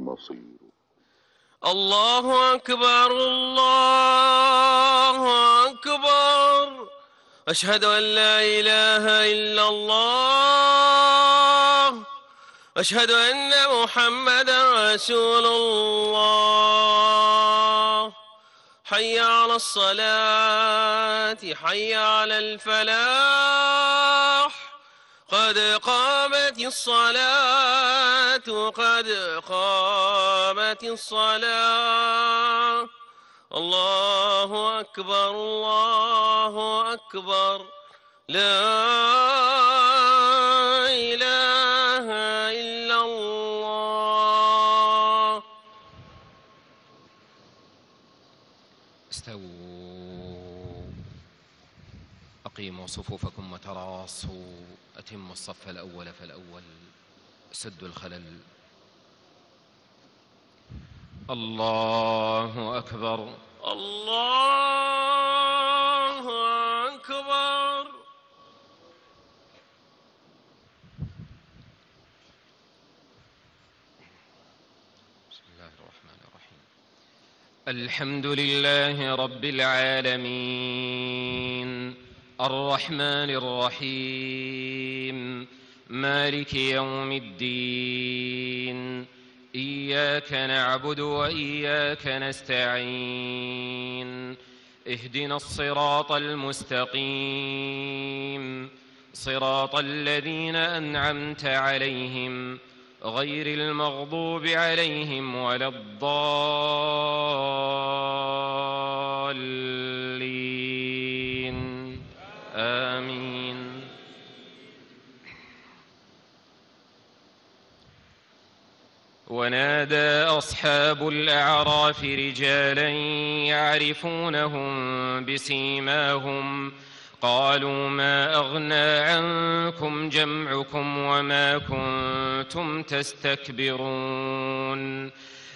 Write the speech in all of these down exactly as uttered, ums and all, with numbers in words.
المصير. الله أكبر الله أكبر، أشهد أن لا إله إلا الله، أشهد أن محمدا رسول الله. حي على الصلاة حي على الفلاح، قد قامت الصلاة قد قامت الصلاة. الله أكبر الله أكبر، لا إله إلا الله. استووا، أقيموا صفوفكم وتراصوا، أتموا الصف الأول فالأول، سدوا الخلل. الله أكبر الله أكبر. بسم الله الرحمن الرحيم. الحمد لله رب العالمين، الرحمن الرحيم، مالك يوم الدين، إياك نعبد وإياك نستعين، اهدنا الصراط المستقيم، صراط الذين أنعمت عليهم غير المغضوب عليهم ولا الضالين، آمين. ونادى أصحاب الأعراف رجالا يعرفونهم بسيماهم قالوا ما أغنى عنكم جمعكم وما كنتم تستكبرون،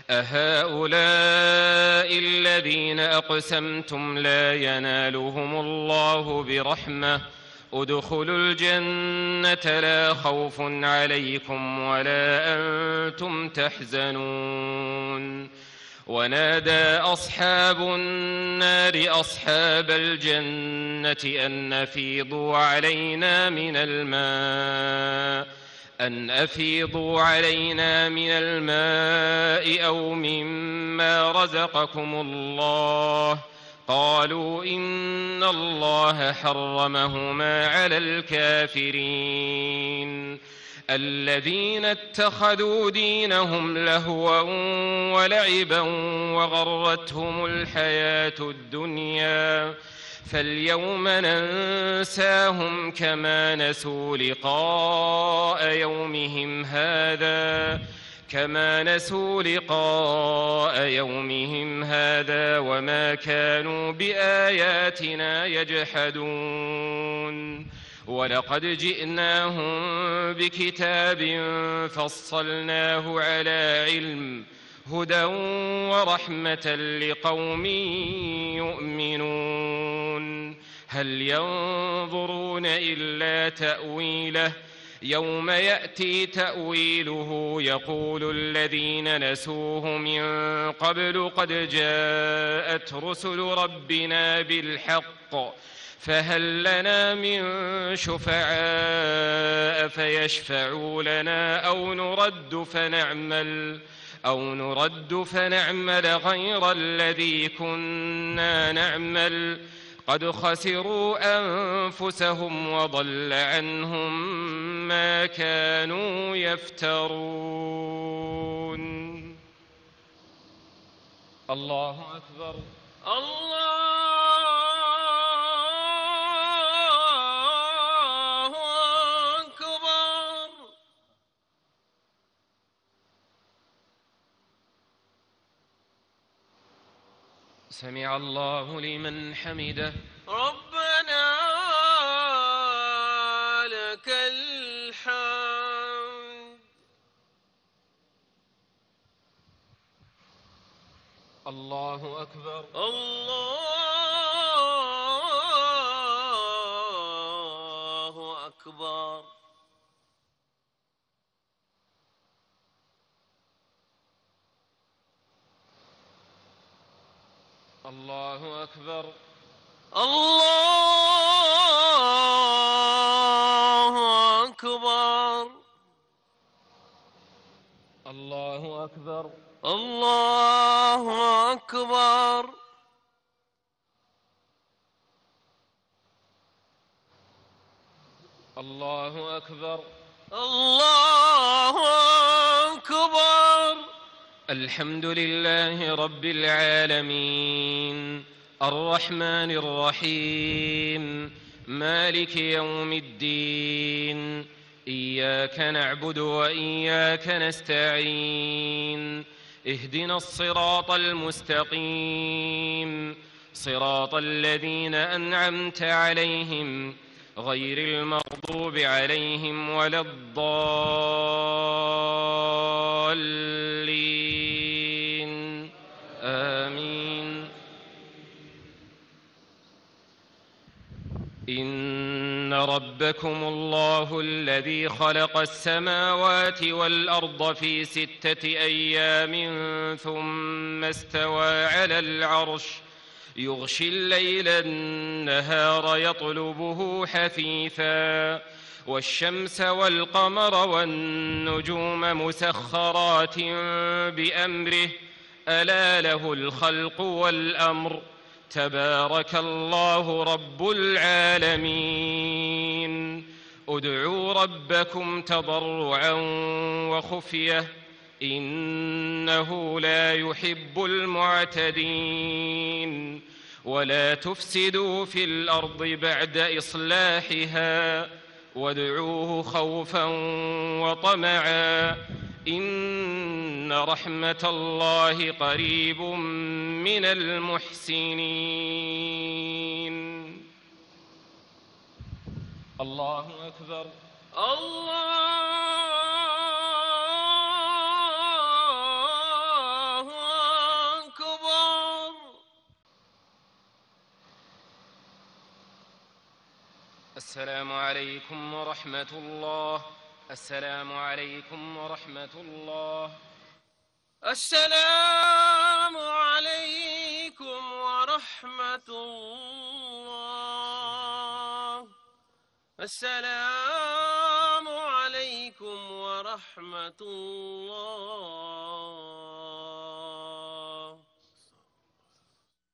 أهؤلاء الذين أقسمتم لا ينالهم الله برحمة ادخلوا الجنة لا خوف عليكم ولا أنتم تحزنون. ونادى أصحاب النار أصحاب الجنة أن أفيضوا علينا من الماء أن أفيضوا علينا من الماء أو مما رزقكم الله، قالوا إن الله حرمهما على الكافرين. الذين اتخذوا دينهم لهوا ولعبا وغرتهم الحياة الدنيا، فاليوم ننساهم كما نسوا لقاء يومهم هذا كما نسوا لقاء يومهم هذا وما كانوا بآياتنا يجحدون. ولقد جئناهم بكتاب فصلناه على علم هدى ورحمة لقوم يؤمنون. هل ينظرون إلا تأويله يوم يأتي تأويله يقول الذين نسوه من قبل قد جاءت رسل ربنا بالحق فهل لنا من شفعاء فيشفعوا لنا أو نرد فنعمل أو نرد فنعمل غير الذي كنا نعمل قد خسروا أنفسهم وضل عنهم ما كانوا يفترون. الله أكبر الله أكبر. سمع الله لمن حمده. ربنا لك الحمد. الله أكبر الله أكبر. الله أكبر. الله أكبر. الله أكبر. الله أكبر. الله أكبر. الله أكبر. الحمد لله رب العالمين الرحمن الرحيم مالك يوم الدين إياك نعبد وإياك نستعين اهدنا الصراط المستقيم صراط الذين أنعمت عليهم غير المغضوب عليهم ولا الضالين آمين. إن ربكم الله الذي خلق السماوات والأرض في ستة أيام ثم استوى على العرش يغشي الليل النهار يطلبه حثيثا والشمس والقمر والنجوم مسخرات بأمره ألا له الخلق والأمر تبارك الله رب العالمين. ادعوا ربكم تضرعا وخفية إنه لا يحب المعتدين. ولا تفسدوا في الأرض بعد إصلاحها وادعوه خوفا وطمعا إن رحمة الله قريب من المحسنين. الله أكبر. الله أكبر. السلام عليكم ورحمة الله. السلام عليكم ورحمة الله. السلام عليكم ورحمة الله. السلام عليكم ورحمة الله.